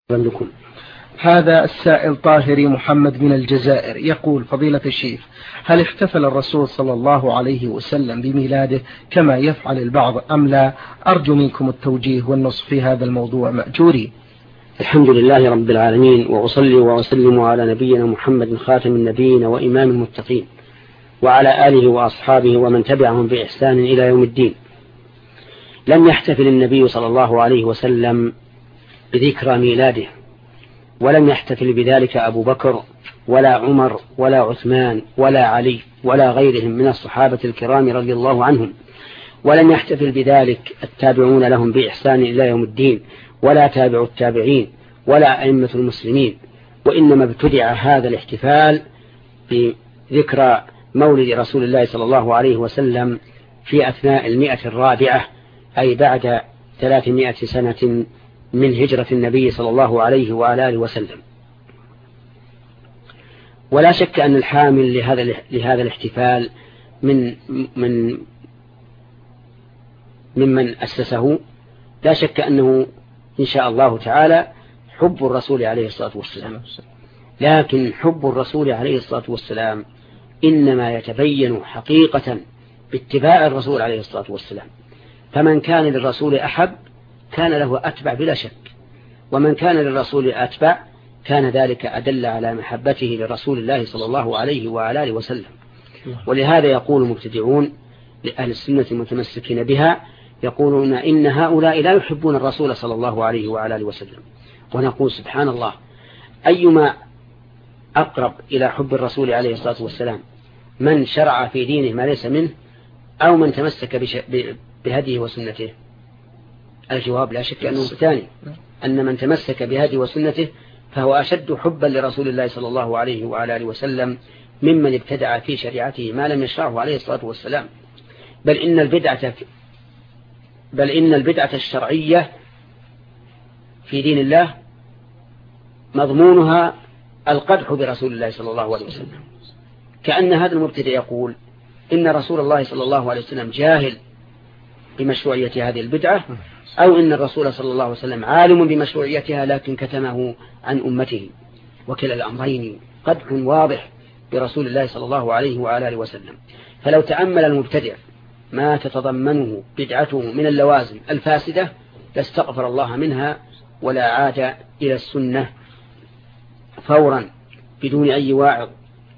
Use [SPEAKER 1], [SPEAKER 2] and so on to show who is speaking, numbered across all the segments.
[SPEAKER 1] بكم.
[SPEAKER 2] هذا السائل طاهري محمد من الجزائر يقول: فضيلة الشيخ، هل احتفل الرسول صلى الله عليه وسلم بميلاده كما يفعل البعض أم لا؟ أرجو منكم التوجيه والنصح في هذا الموضوع مأجوري.
[SPEAKER 1] الحمد لله رب العالمين، وأصلي وأسلم على نبينا محمد خاتم النبيين وإمام المتقين، وعلى آله وأصحابه ومن تبعهم بإحسان إلى يوم الدين. لم يحتفل النبي صلى الله عليه وسلم بذكرى ميلاده، ولم يحتفل بذلك أبو بكر ولا عمر ولا عثمان ولا علي ولا غيرهم من الصحابة الكرام رضي الله عنهم، ولم يحتفل بذلك التابعون لهم بإحسان إلى يوم الدين، ولا تابع التابعين، ولا أئمة المسلمين. وإنما ابتدع هذا الاحتفال بذكرى مولد رسول الله صلى الله عليه وسلم في أثناء 100 أي بعد 300 سنة من هجرة النبي صلى الله عليه وعلى آله وسلم. ولا شك أن الحامل لهذا الاحتفال ممن أسسه، لا شك أنه إن شاء الله تعالى حب الرسول عليه الصلاة والسلام. لكن حب الرسول عليه الصلاة والسلام إنما يتبين حقيقة باتباع الرسول عليه الصلاة والسلام. فمن كان للرسول أحب كان له أتبع بلا شك، ومن كان للرسول أتبع كان ذلك أدل على محبته لرسول الله صلى الله عليه وعلى آله وسلم. ولهذا يقول المبتدعون لأهل السنة المتمسكين بها، يقولون إن هؤلاء لا يحبون الرسول صلى الله عليه وعلى آله وسلم. ونقول سبحان الله، أيما أقرب إلى حب الرسول عليه الصلاة والسلام، من شرع في دينه ما ليس منه أو من تمسك بهديه وسنته؟ الجواب لا شك أنه الثاني، أن من تمسك بهديه وسنته فهو أشد حبا لرسول الله صلى الله عليه وعلى آله وسلم ممن ابتدع في شريعته ما لم يشرعه عليه الصلاة والسلام. بل إن البدعة الشرعية في دين الله مضمونها القدح برسول الله صلى الله عليه وسلم، كأن هذا المبتدع يقول إن رسول الله صلى الله عليه وسلم جاهل بمشروعية هذه البدعة، أو إن الرسول صلى الله عليه وسلم عالم بمشروعيتها لكن كتمه عن أمته. وكلا الأمرين قدح واضح برسول الله صلى الله عليه وعلى آله وسلم. فلو تأمل المبتدع ما تتضمنه بدعته من اللوازم الفاسدة لاستغفر الله منها ولا عاد إلى السنة فورا بدون أي واعظ.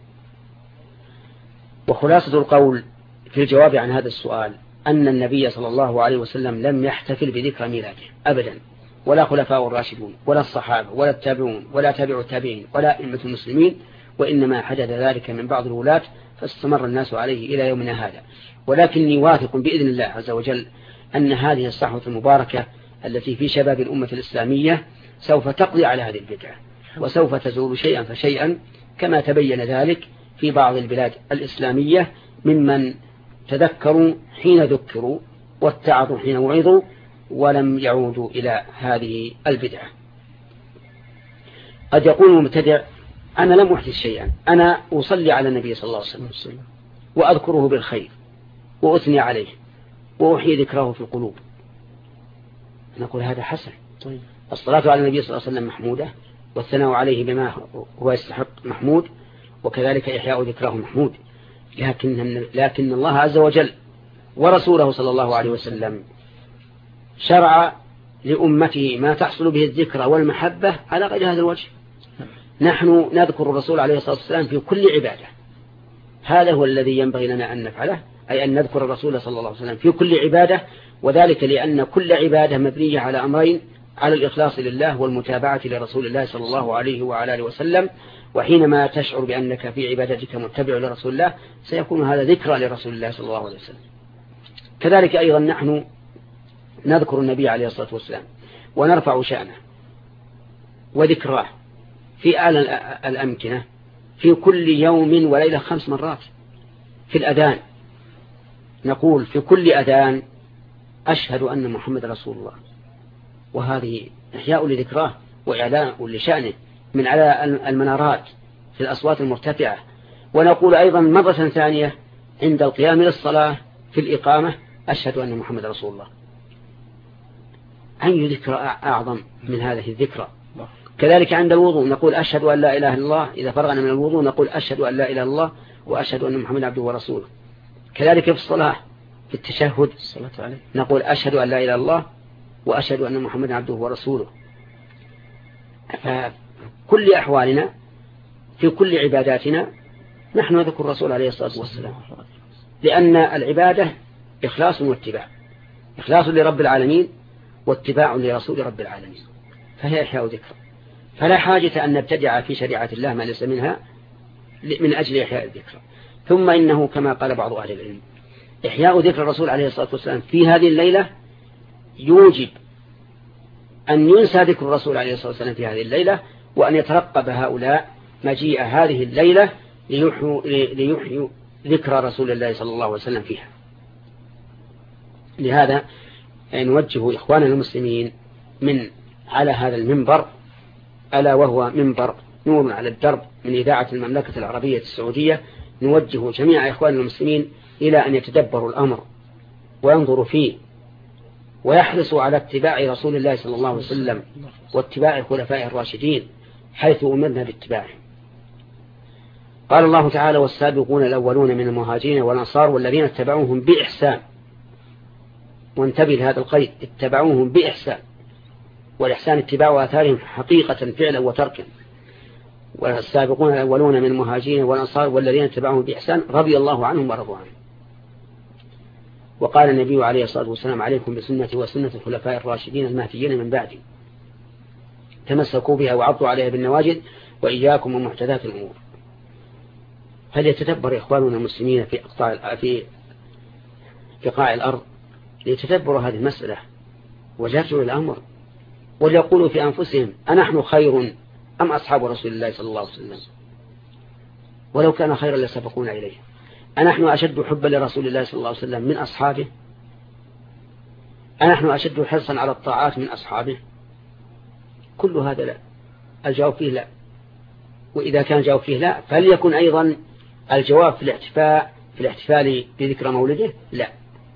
[SPEAKER 1] وخلاصة القول في الجواب عن هذا السؤال أن النبي صلى الله عليه وسلم لم يحتفل بذكرى ميلاده أبدا، ولا خلفاء الراشدون ولا الصحابة ولا التابعون ولا تابع التابعين ولا أئمة المسلمين، وإنما حدث ذلك من بعض الولاة فاستمر الناس عليه إلى يومنا هذا. ولكني واثق بإذن الله عز وجل أن هذه الصحوة المباركة التي في شباب الأمة الإسلامية سوف تقضي على هذه البدعة، وسوف تزول شيئا فشيئا، كما تبين ذلك في بعض البلاد الإسلامية ممن تذكروا حين ذكروا واتعظوا حين وعظوا ولم يعودوا إلى هذه البدعة. قد يقول المبتدع: أنا لم أحدث شيئا، أنا أصلي على النبي صلى الله عليه وسلم وأذكره بالخير وأثني عليه وأحيي ذكره في القلوب. نقول هذا حسن، الصلاة على النبي صلى الله عليه وسلم محمودة، والثناء عليه بما هو يستحق محمود، وكذلك إحياء ذكره محمود. لكن الله عز وجل ورسوله صلى الله عليه وسلم شرع لأمته ما تحصل به الذكرى والمحبة على غير هذا الوجه. نحن نذكر الرسول عليه الصلاة والسلام في كل عبادة، هذا هو الذي ينبغي لنا أن نفعله، أي أن نذكر الرسول صلى الله عليه وسلم في كل عبادة. وذلك لأن كل عبادة مبنية على أمرين: على الإخلاص لله والمتابعة لرسول الله صلى الله عليه وعلى آله وسلم. وحينما تشعر بأنك في عبادتك متبع لرسول الله سيكون هذا ذكرى لرسول الله صلى الله عليه وسلم. كذلك أيضا نحن نذكر النبي عليه الصلاة والسلام ونرفع شأنه وذكراه في أعلى الأمكنة في كل يوم وليلة 5 مرات. في الأذان نقول في كل أذان: أشهد أن محمد رسول الله، وهذه إحياء لذكراه وإعلاء لشأنه من على المنارات في الأصوات المرتفعة. ونقول أيضا مرة ثانية عند القيام للصلاة في الإقامة: أشهد أن محمد رسول الله. أي ذكرى أعظم من هذه الذكرى؟ كذلك عند الوضوء نقول أشهد أن لا إله إلا الله، إذا فرغنا من الوضوء نقول أشهد أن لا إله إلا الله وأشهد أن محمد عبده ورسوله. كذلك في الصلاة في التشهد نقول أشهد أن لا إله إلا الله وأشهد أن محمد عبده ورسوله. فكل أحوالنا في كل عباداتنا نحن نذكر الرسول عليه الصلاة والسلام، لأن العبادة إخلاص واتباع، إخلاص لرب العالمين واتباع لرسول رب العالمين، فهي إحياء ذكر. فلا حاجة أن نبتدع في شريعة الله ما ليس منها من أجل إحياء الذكر. ثم إنه كما قال بعض أهل العلم إحياء ذكر الرسول عليه الصلاة والسلام في هذه الليلة يوجب أن ينسى ذكر الرسول عليه الصلاة والسلام في هذه الليلة، وأن يترقب هؤلاء مجيء هذه الليلة ليحيوا ذكر رسول الله صلى الله عليه وسلم فيها. لهذا نوجه إخواننا المسلمين من على هذا المنبر، ألا وهو منبر نور على الدرب من إذاعة المملكة العربية السعودية، نوجه جميع إخواننا المسلمين إلى أن يتدبروا الأمر وينظروا فيه ويحرصوا على اتباع رسول الله صلى الله عليه وسلم واتباع خلفائه الراشدين حيث أمرنا باتباعه. قال الله تعالى: والسابقون الأولون من المهاجرين والأنصار والذين اتبعوهم بإحسان. وانتبه لهذا القيد، اتبعوهم بإحسان، والإحسان اتباع آثارهم حقيقة فعلا وتركا. والسابقون الأولون من المهاجرين والأنصار والذين اتبعوهم بإحسان رضي الله عنهم ورضوا عنه. وقال النبي عليه الصلاة والسلام: عليكم بسنتي وسنة الخلفاء الراشدين المهديين من بعدي، تمسكوا بها وعضوا عليها بالنواجذ وإياكم ومحدثات الأمور. فليتدبر إخواننا المسلمين في قاع الأرض ليتدبروا هذه المسألة ويرجعوا الأمر وليقولوا في أنفسهم: أنحن خير أم أصحاب رسول الله صلى الله عليه وسلم؟ ولو كان خيرا لسبقونا إليه. أنحن أشد حبا لرسول الله صلى الله عليه وسلم من أصحابه؟ أنحن أشد حرصا على الطاعات من أصحابه؟ كل هذا لا. الجواب فيه لا. وإذا كان الجواب فيه لا فليكن أيضا الجواب في الاحتفال بذكرى مولده لا.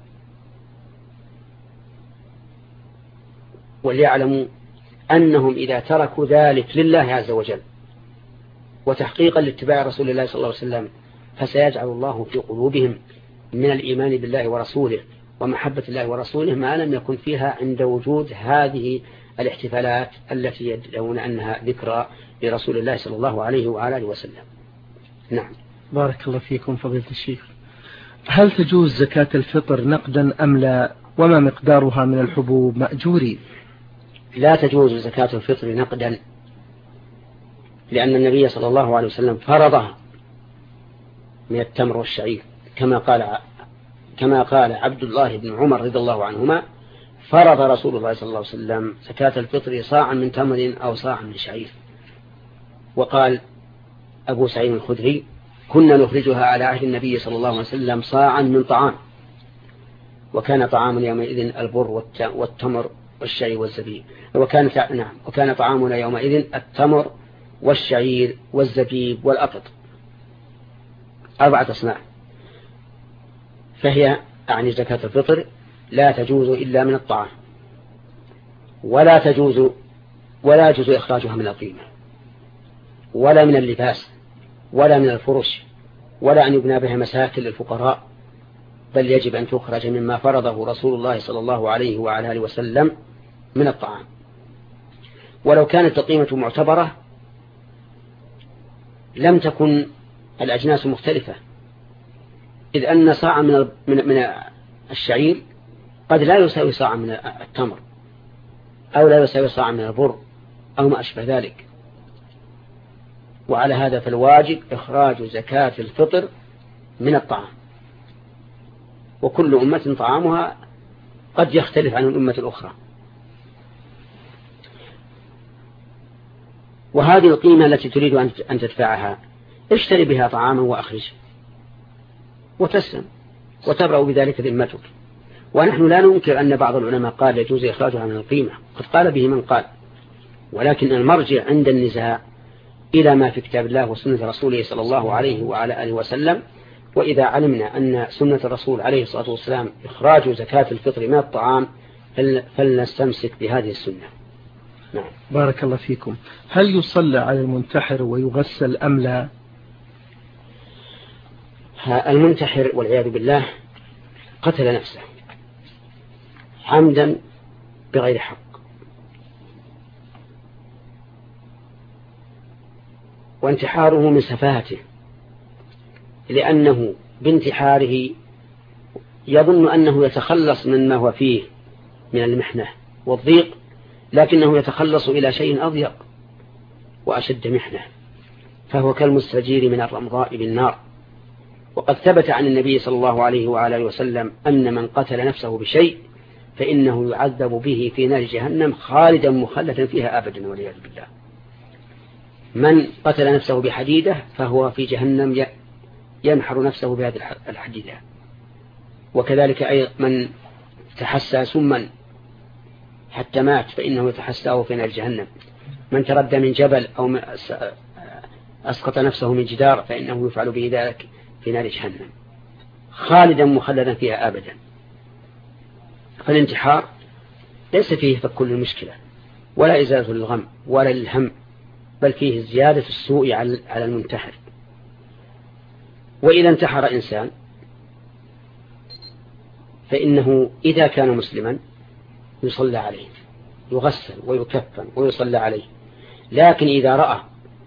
[SPEAKER 1] وليعلموا أنهم إذا تركوا ذلك لله عز وجل وتحقيقا لاتباع رسول الله صلى الله عليه وسلم فسيجعل الله في قلوبهم من الإيمان بالله ورسوله ومحبة الله ورسوله ما لم يكن فيها عند وجود هذه الاحتفالات التي يدعون أنها ذكرى لرسول الله صلى الله عليه وآله وسلم. نعم.
[SPEAKER 2] بارك الله فيكم فضيلة الشيخ. هل تجوز زكاة الفطر نقدا أم لا؟ وما مقدارها من الحبوب مأجوري؟
[SPEAKER 1] لا تجوز زكاة الفطر نقدا، لأن النبي صلى الله عليه وسلم فرضها من التمر والشعير كما قال عبد الله بن عمر رضي الله عنهما: فرض رسول الله صلى الله عليه وسلم زكاة الفطر صاعا من تمر أو صاعا من شعير. وقال أبو سعيد الخدري: كنا نخرجها على عهد النبي صلى الله عليه وسلم صاعا من طعام، وكان طعامنا يومئذ البر والتمر والشعير والزبيب. وكان طعامنا يومئذ التمر والشعير والزبيب والأقط، 4 أصناف. فهي أعني زكاة الفطر لا تجوز إلا من الطعام، ولا يجوز إخراجها من القيمة ولا من اللباس ولا من الفرش ولا أن يبنى بها مساكن للفقراء، بل يجب أن تخرج مما فرضه رسول الله صلى الله عليه وعلى آله وسلم من الطعام. ولو كانت القيمة معتبرة لم تكن الأجناس مختلفة، إذ أن صاعا من الشعير قد لا يساوي صاعا من التمر، أو لا يساوي صاعا من البر أو ما أشبه ذلك. وعلى هذا فالواجب إخراج زكاة الفطر من الطعام، وكل أمة طعامها قد يختلف عن الأمة الأخرى. وهذه القيمة التي تريد أن تدفعها اشتري بها طعاما وأخرج وتسلم وتبرأ بذلك ذمتك. ونحن لا ننكر أن بعض العلماء قال يجوز إخراجها من القيمة، قد قال به من قال، ولكن المرجع عند النزاع إلى ما في كتاب الله وسنة رسوله صلى الله عليه وعلى آله وسلم. وإذا علمنا أن سنة الرسول عليه الصلاة والسلام إخراج زكاة الفطر من الطعام فلنستمسك بهذه السنة. نعم.
[SPEAKER 2] بارك الله فيكم. هل يصلى على المنتحر ويغسل أم لا؟
[SPEAKER 1] المنتحر والعياذ بالله قتل نفسه عمدا بغير حق، وانتحاره من سفاهته، لأنه بانتحاره يظن أنه يتخلص مما هو فيه من المحنة والضيق، لكنه يتخلص إلى شيء أضيق وأشد محنة، فهو كالمستجير من الرمضاء بالنار. وقد ثبت عن النبي صلى الله عليه وآله وسلم أن من قتل نفسه بشيء فإنه يعذب به في نار جهنم خالدا مخلدا فيها أبدا والعياذ بالله. من قتل نفسه بحديدة فهو في جهنم ينحر نفسه بهذه الحديدة. وكذلك أي من تحسى سما حتى مات فإنه يتحساه في نار جهنم. من تردى من جبل أو أسقط نفسه من جدار فإنه يفعل به ذلك في نار جهنم خالدا مخلدا فيها أبدا. فالانتحار ليس فيه فك المشكلة ولا إزالة للغم ولا للهم، بل فيه زيادة السوء على المنتحر. وإذا انتحر إنسان فإنه إذا كان مسلما يصلى عليه، يغسل ويكفن ويصلى عليه. لكن إذا رأى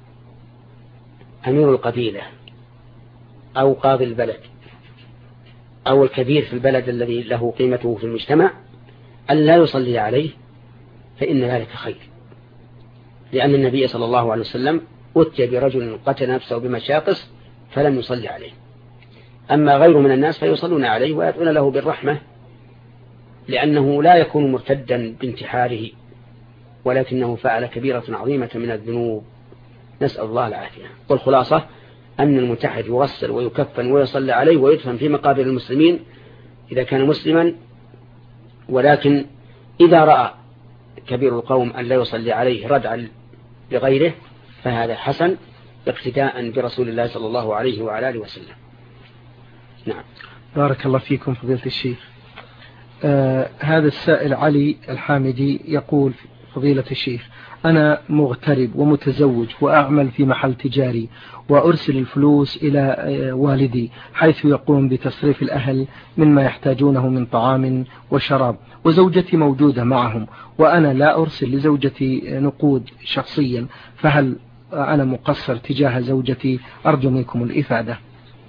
[SPEAKER 1] أمير القبيلة أو قاضي البلد أو الكبير في البلد الذي له قيمته في المجتمع أن لا يصلي عليه فإن ذلك خير، لأن النبي صلى الله عليه وسلم أتي برجل قتل نفسه بمشاقص فلم يصلي عليه. أما غير من الناس فيصلون عليه ويدعون له بالرحمة، لأنه لا يكون مرتدا بانتحاره ولكنه فعل كبيرة عظيمة من الذنوب، نسأل الله العافية. والخلاصة أن المنتحر يغسل ويكفن ويصلى عليه ويدفن في مقابر المسلمين إذا كان مسلما. ولكن إذا رأى كبير القوم أن لا يصلي عليه ردعا لغيره فهذا حسن اقتداء برسول الله صلى الله عليه وعلى آله وسلم. نعم.
[SPEAKER 2] بارك الله فيكم فضيلة الشيخ. هذا السائل علي الحامدي يقول: فضيلة الشيخ، أنا مغترب ومتزوج وأعمل في محل تجاري وأرسل الفلوس إلى والدي حيث يقوم بتصريف الأهل مما يحتاجونه من طعام وشراب، وزوجتي موجودة معهم وأنا لا أرسل لزوجتي نقود شخصيا، فهل أنا مقصر تجاه زوجتي؟ أرجو منكم الإفادة.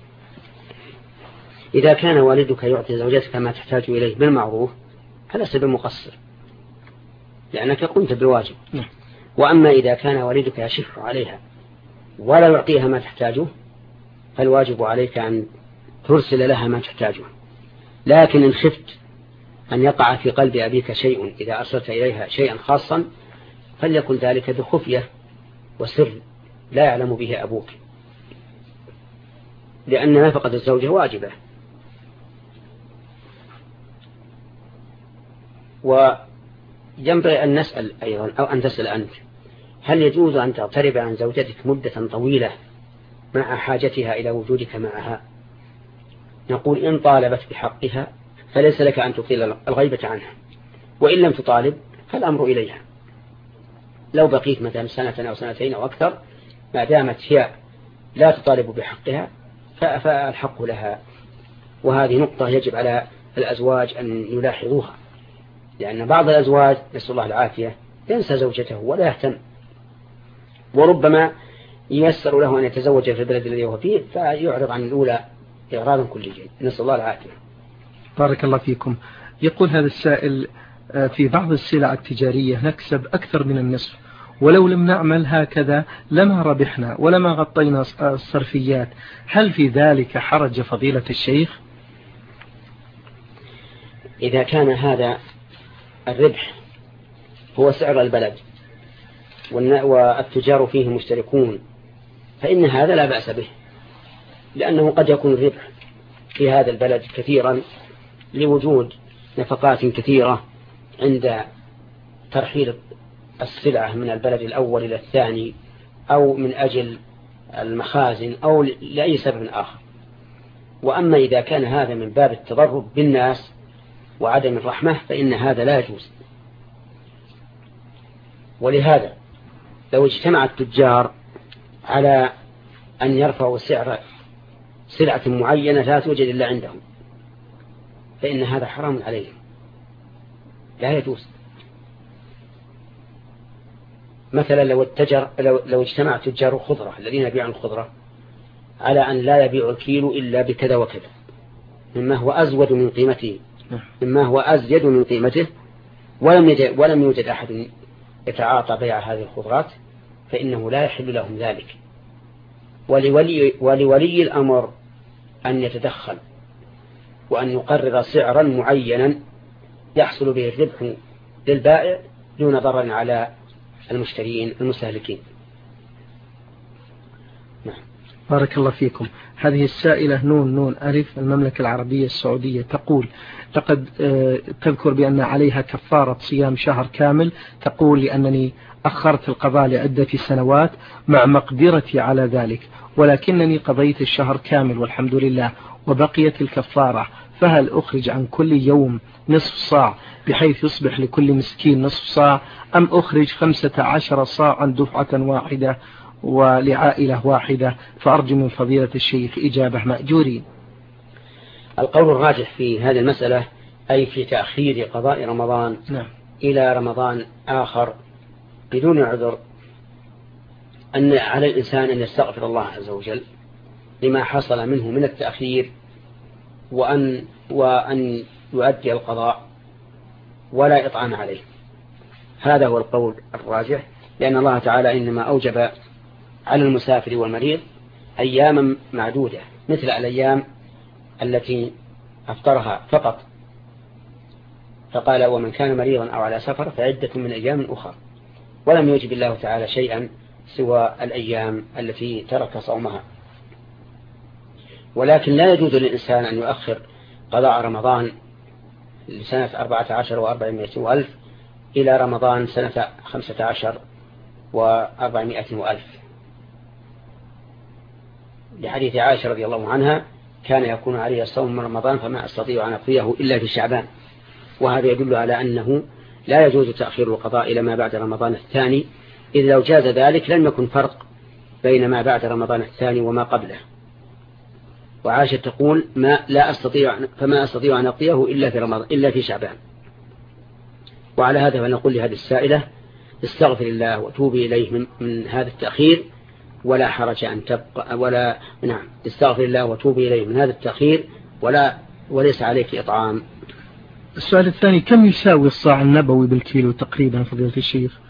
[SPEAKER 1] إذا كان والدك يعطي زوجتك ما تحتاج إليه بالمعروف فلست بمقصر لأنك قمت بالواجب. وأما إذا كان والدك يشح عليها ولا يعطيها ما تحتاجه فالواجب عليك أن ترسل لها ما تحتاجه. لكن إن خفت أن يقع في قلب أبيك شيء إذا أرسلت إليها شيئا خاصا فليكن ذلك بخفية وسر لا يعلم به أبوك، لأن نفقة الزوجة واجبة. وينبغي أن نسأل أيضا أو أن تسأل أنت: هل يجوز أن تغترب عن زوجتك مدة طويلة مع حاجتها إلى وجودك معها؟ نقول: إن طالبت بحقها فليس لك أن تطيل الغيبة عنها، وإن لم تطالب فالأمر إليها. لو بقيت مثلا سنة أو سنتين أو أكثر ما دامت هي لا تطالب بحقها فالحق لها. وهذه نقطة يجب على الأزواج أن يلاحظوها، لأن بعض الأزواج نسأل الله العافية ينسى زوجته ولا يهتم، وربما ييسر له أن يتزوج في البلد الذي هو فيه فيعرض عن الأولى إعراضا كليا، نسأل الله العافية.
[SPEAKER 2] بارك الله فيكم. يقول هذا السائل: في بعض السلع التجارية نكسب أكثر من النصف، ولو لم نعمل هكذا لما ربحنا ولما غطينا الصرفيات، هل في ذلك حرج فضيلة الشيخ؟
[SPEAKER 1] إذا كان هذا الربح هو سعر البلد والتجار فيه مشتركون فإن هذا لا بأس به، لأنه قد يكون الربح في هذا البلد كثيرا لوجود نفقات كثيرة عند ترحيل السلعة من البلد الأول إلى الثاني، أو من أجل المخازن، أو لأي سبب آخر. وأما إذا كان هذا من باب التضرر بالناس وعدم الرحمة فإن هذا لا يجوز. ولهذا لو اجتمع التجار على أن يرفعوا سعر سلعة معينة لا توجد إلا عندهم فإن هذا حرام عليهم لا يجوز. مثلا لو اجتمع تجار الخضرة الذين يبيعون الخضرة على أن لا يبيع الكيلو إلا بكذا وكذا مما هو أزود من قيمته مما هو أزيد من قيمته ولم يوجد أحد يتعاطى بيع هذه الخضرات فإنه لا يحل لهم ذلك. ولولي الأمر أن يتدخل وأن يقرر سعرا معينا يحصل به الربح للبائع دون ضرر على المشترين المستهلكين.
[SPEAKER 2] نعم. بارك الله فيكم. هذه السائلة نون ألف المملكة العربية السعودية تقول لقد تذكر بأن عليها كفارة صيام شهر كامل. تقول لأنني أخرت القضاء لعدة سنوات مع مقدرتي على ذلك ولكنني قضيت الشهر كامل والحمد لله وبقيت الكفارة، فهل أخرج عن كل يوم نصف صاع بحيث يصبح لكل مسكين نصف صاع أم أخرج 15 صاعا دفعة واحدة ولعائلة واحدة؟ فأرجو من فضيلة الشيخ إجابة مأجورين.
[SPEAKER 1] القول الراجح في هذه المسألة أي في تأخير قضاء رمضان إلى رمضان آخر بدون عذر أن على الإنسان أن يستغفر الله عز وجل لما حصل منه من التأخير وأن يؤدي القضاء ولا إطعام عليه. هذا هو القول الراجح لأن الله تعالى إنما أوجب على المسافر والمريض أياما معدودة مثل الأيام التي أفطرها فقط، فقال ومن كان مريضا أو على سفر فعدة من أيام أخرى، ولم يوجب الله تعالى شيئا سوى الأيام التي ترك صومها. ولكن لا يجوز للإنسان أن يؤخر قضاء رمضان لسنة 14 و400 وألف إلى رمضان سنة 15 و400 وألف، لحديث عائشة رضي الله عنها كان يكون عليه الصوم من رمضان فما أستطيع أن أقضيه إلا في شعبان. وهذا يدل على أنه لا يجوز تأخير القضاء إلى ما بعد رمضان الثاني، إذ لو جاز ذلك لم يكن فرق بين ما بعد رمضان الثاني وما قبله. وعائشة تقول فما أستطيع أن أقضيه إلا في شعبان. وعلى هذا فنقول لهذه السائلة استغفر الله وتوبي إليه من هذا التأخير ولا حرج أن تبقى استغفر الله وتوبي إليه من هذا التأخير وليس عليك إطعام.
[SPEAKER 2] السؤال الثاني كم يساوي الصاع النبوي بالكيلو تقريبا فضيلة الشيخ؟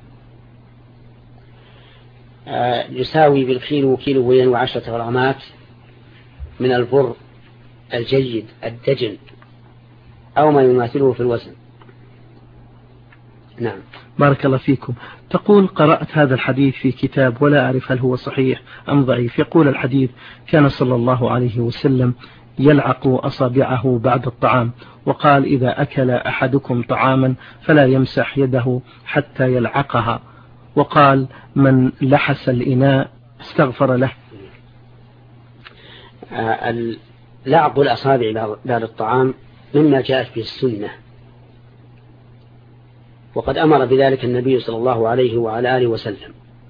[SPEAKER 1] يساوي بالكيلو كيلوين و10 غرامات من البر الجيد الدجن أو ما يماثله في الوزن. نعم.
[SPEAKER 2] بارك الله فيكم. تقول قرأت هذا الحديث في كتاب ولا أعرف هل هو صحيح أم ضعيف. يقول الحديث كان صلى الله عليه وسلم يلعق أصابعه بعد الطعام، وقال إذا أكل أحدكم طعاما فلا يمسح يده حتى يلعقها، وقال من لحس الإناء استغفر له.
[SPEAKER 1] لعق الأصابع بعد الطعام مما جاءت به السنة، وقد أمر بذلك النبي صلى الله عليه وعلى آله وسلم.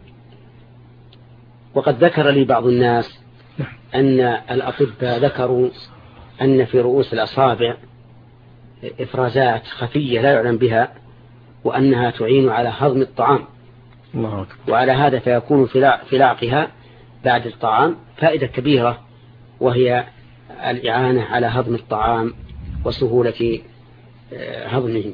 [SPEAKER 1] وقد ذكر لي بعض الناس أن الأطباء ذكروا أن في رؤوس الأصابع إفرازات خفية لا يعلم بها وأنها تعين على هضم الطعام، وعلى هذا فيكون في لعقها بعد الطعام فائدة كبيرة، وهي الإعانة على هضم الطعام وسهولة هضمه،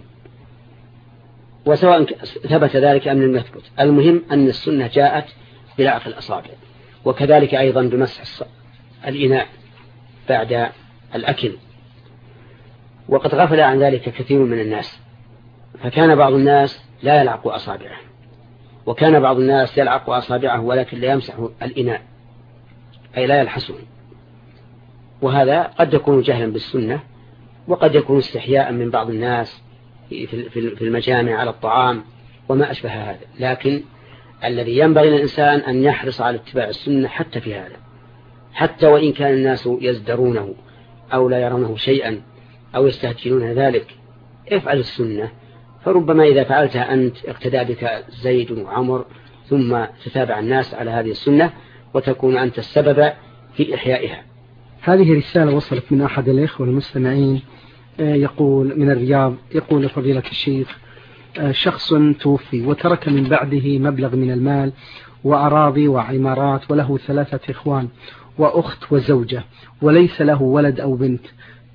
[SPEAKER 1] وسواء ثبت ذلك أم لم يثبت، المهم أن السنة جاءت بلعق الأصابع، وكذلك أيضا بمسح الإناء بعد الأكل. وقد غفل عن ذلك كثير من الناس، فكان بعض الناس لا يلعق أصابعه، وكان بعض الناس يلعق أصابعه ولكن لا يمسح الإناء أي لا يلحسه، وهذا قد يكون جهلا بالسنة، وقد يكون استحياء من بعض الناس في المجامع على الطعام وما أشبه هذا. لكن الذي ينبغي للإنسان أن يحرص على اتباع السنة حتى في هذا، حتى وإن كان الناس يزدرونه أو لا يرونه شيئا أو يستهجنون ذلك، افعل السنة فربما إذا فعلتها أنت اقتدى بك زيد وعمر، ثم تتابع الناس على هذه السنة وتكون أنت السبب في إحيائها.
[SPEAKER 2] هذه رسالة وصلت من أحد الإخوة المستمعين، يقول من الرياض، يقول فضيلة الشيخ: شخص توفي وترك من بعده مبلغ من المال وأراضي وعمارات، وله 3 إخوان وأخت وزوجة، وليس له ولد أو بنت.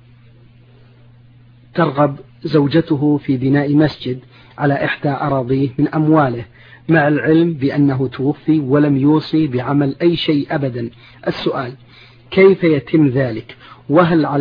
[SPEAKER 2] ترغب زوجته في بناء مسجد على إحدى أراضيه من أمواله، مع العلم بأنه توفي ولم يوصي بعمل أي شيء أبدا. السؤال: كيف يتم ذلك؟ وهل على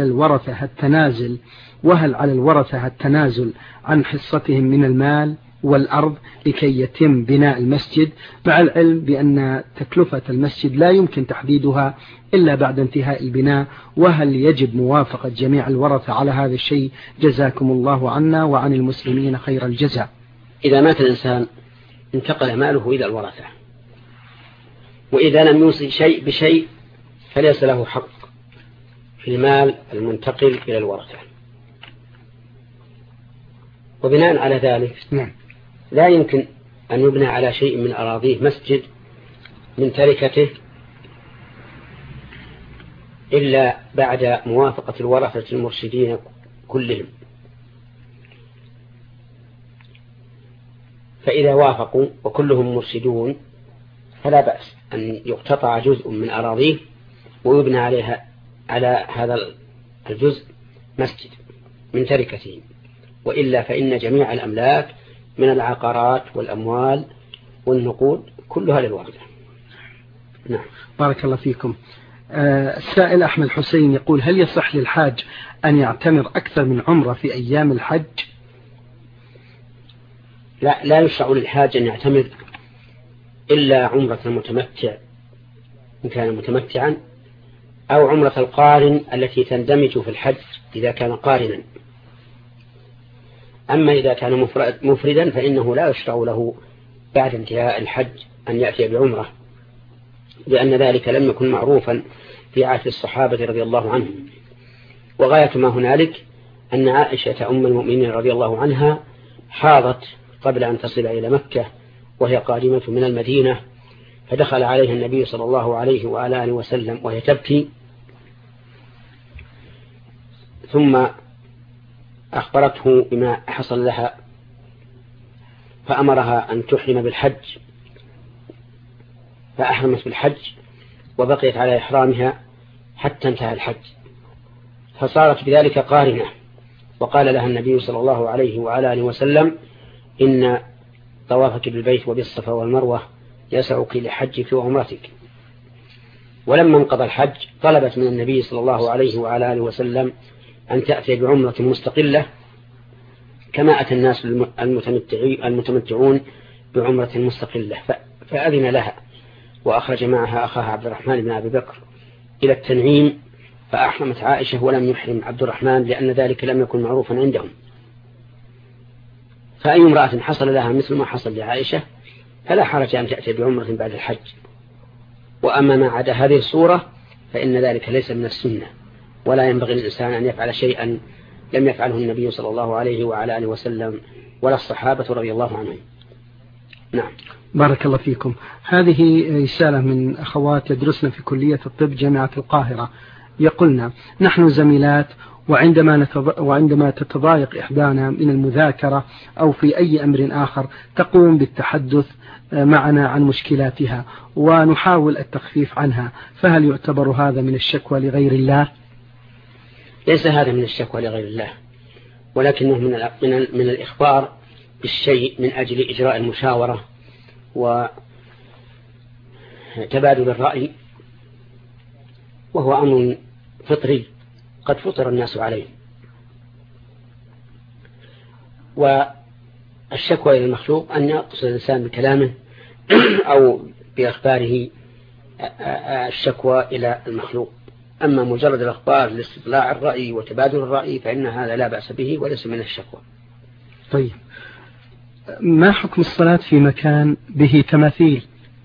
[SPEAKER 2] الورثة التنازل عن حصتهم من المال والأرض لكي يتم بناء المسجد، مع العلم بأن تكلفة المسجد لا يمكن تحديدها إلا بعد انتهاء البناء؟ وهل يجب موافقة جميع الورثة على هذا الشيء؟ جزاكم الله عنا وعن المسلمين خير الجزاء.
[SPEAKER 1] إذا مات الإنسان انتقل ماله إلى الورثة، وإذا لم يوصي شيء بشيء فليس له حق في المال المنتقل إلى الورثة. وبناء على ذلك لا يمكن أن يبنى على شيء من أراضيه مسجد من تركته إلا بعد موافقة الورثة المرشدين كلهم. فإذا وافقوا وكلهم مرشدون فلا بأس أن يقتطع جزء من أراضيه ويبنى على هذا الجزء مسجد من تركته، وإلا فإن جميع الأملاك من العقارات والأموال والنقود كلها للورثة. نعم.
[SPEAKER 2] بارك الله فيكم. السائل أحمد حسين يقول: هل يصح للحاج أن يعتمر أكثر من عمرة في أيام الحج؟
[SPEAKER 1] لا يشرع للحاج أن يعتمر إلا عمرة المتمتع إن كان متمتعا، أو عمرة القارن التي تندمج في الحج إذا كان قارنا. أما إذا كان مفردا فإنه لا يشرع له بعد انتهاء الحج أن يأتي بعمرة، لأن ذلك لم يكن معروفا في عهد الصحابة رضي الله عنهم. وغاية ما هنالك أن عائشة أم المؤمنين رضي الله عنها حاضت قبل أن تصل إلى مكة وهي قادمة من المدينة، فدخل عليها النبي صلى الله عليه وعلى آله وسلم وهي تبكي، ثم أخبرته بما حصل لها فأمرها أن تحرم بالحج، فأحرمت بالحج وبقيت على إحرامها حتى انتهى الحج، فصارت بذلك قارنة. وقال لها النبي صلى الله عليه وعلى آله وسلم: إن طوافك بالبيت وبالصفا والمروة يسعك لحجك وعمرتك. ولما انقضى الحج طلبت من النبي صلى الله عليه وعلى آله وسلم أن تأتي بعمرة مستقلة كما أتى الناس المتمتعون بعمرة مستقلة، فأذن لها، وأخرج معها أخاها عبد الرحمن بن أبي بكر إلى التنعيم، فأحرمت عائشة ولم يحرم عبد الرحمن لأن ذلك لم يكن معروفا عندهم. فأي امرأة حصل لها مثل ما حصل لعائشة فلا حرج أن تأتي بعمرة بعد الحج. وأما ما عدا هذه الصورة فإن ذلك ليس من السنة، ولا ينبغي للإنسان أن يفعل شيئا لم يفعله النبي صلى الله عليه وعلى آله وسلم ولا الصحابة رضي الله عنهم. نعم.
[SPEAKER 2] بارك الله فيكم. هذه رسالة من أخوات يدرسن في كلية الطب جامعة القاهرة، يقولن: نحن زميلات، وعندما تتضايق إحدانا من المذاكرة أو في أي أمر آخر تقوم بالتحدث معنا عن مشكلاتها ونحاول التخفيف عنها، فهل يعتبر هذا من الشكوى لغير الله؟
[SPEAKER 1] ليس هذا من الشكوى لغير الله، ولكنه من الإخبار بالشيء من أجل إجراء المشاورة وتبادل الرأي، وهو أمر فطري قد فطر الناس عليه. والشكوى إلى المخلوق أن يقصد الإنسان بكلامه أو بأخباره الشكوى إلى المخلوق. أما مجرد الأخبار لاستطلاع الرأي وتبادل الرأي فإن هذا لا بأس به وليس من الشكوى.
[SPEAKER 2] طيب، ما حكم الصلاة في مكان به تماثيل؟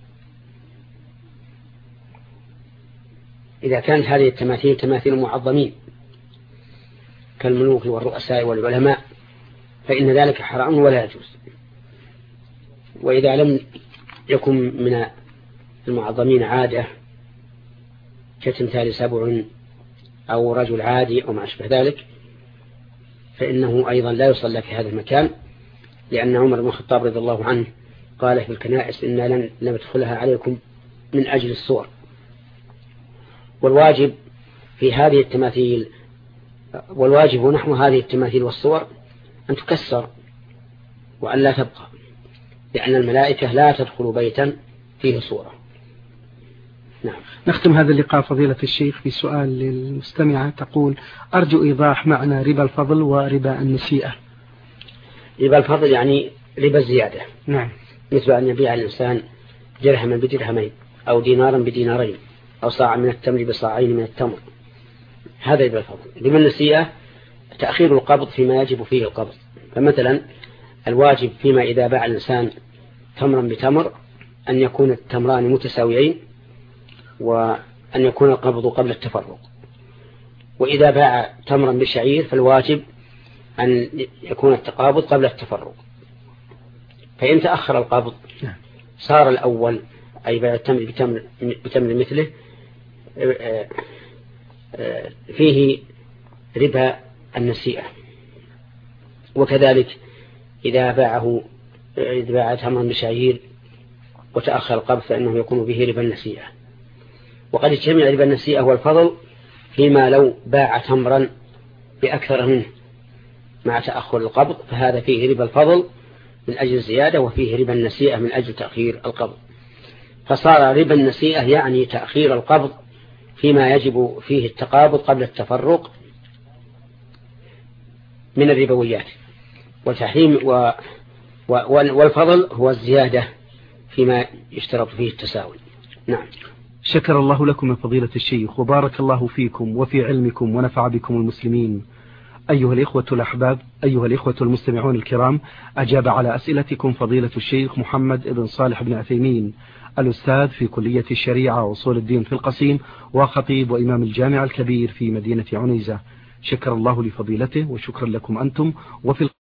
[SPEAKER 1] إذا كانت هذه التماثيل تماثيل معظمين كالملوك والرؤساء والعلماء فإن ذلك حرام ولا يجوز. وإذا لم يكن من المعظمين عادة كتمثال سبع أو رجل عادي أو ما أشبه ذلك، فإنه أيضا لا يصلى في هذا المكان، لأن عمر بن الخطاب رضي الله عنه قال في الكنائس إنا لن ندخلها عليكم من أجل الصور. والواجب في هذه التماثيل والواجب نحو هذه التماثيل والصور أن تكسر وأن لا تبقى، لأن الملائكة لا تدخل بيتا فيه صورة. نعم.
[SPEAKER 2] نختم هذا اللقاء فضيلة الشيخ بسؤال للمستمعة تقول: أرجو إيضاح معنى ربا الفضل وربا النسيئة.
[SPEAKER 1] ربا الفضل يعني ربا الزيادة.
[SPEAKER 2] نعم.
[SPEAKER 1] مثل أن يبيع الإنسان درهما بدرهمين أو دينارا بدينارين أو صاعا من التمر بصاعين من التمر، هذا ربا الفضل. ربا النسيئة تأخير القبض فيما يجب فيه القبض. فمثلا الواجب فيما إذا باع الإنسان تمرا بتمر أن يكون التمران متساويين وأن يكون القبض قبل التفرق. وإذا باع تمرا بشعير فالواجب أن يكون التقابض قبل التفرق. فإن تأخر القبض صار الأول أي باع التمر بتمر مثله فيه ربا النسيئة. وكذلك إذا باع تمرا بشعير وتأخر القبض فإنه يكون به ربا النسيئة. وقد يجتمع ربا النسيئة والفضل فيما لو باع تمرا بأكثر منه مع تأخر القبض، فهذا فيه ربا الفضل من أجل الزيادة، وفيه ربا النسيئة من أجل تأخير القبض. فصار ربا النسيئة يعني تأخير القبض فيما يجب فيه التقابض قبل التفرق من الربويات. والتحريم والفضل هو الزيادة فيما يشترط فيه التساوي. نعم.
[SPEAKER 2] شكر الله لكم يا فضيلة الشيخ، وبارك الله فيكم وفي علمكم ونفع بكم المسلمين. أيها الإخوة الأحباب، أيها الإخوة المستمعون الكرام، أجاب على أسئلتكم فضيلة الشيخ محمد بن صالح بن عثيمين، الأستاذ في كلية الشريعة وأصول الدين في القصيم، وخطيب وإمام الجامع الكبير في مدينة عنيزة. شكر الله لفضيلته وشكرا لكم أنتم. وفي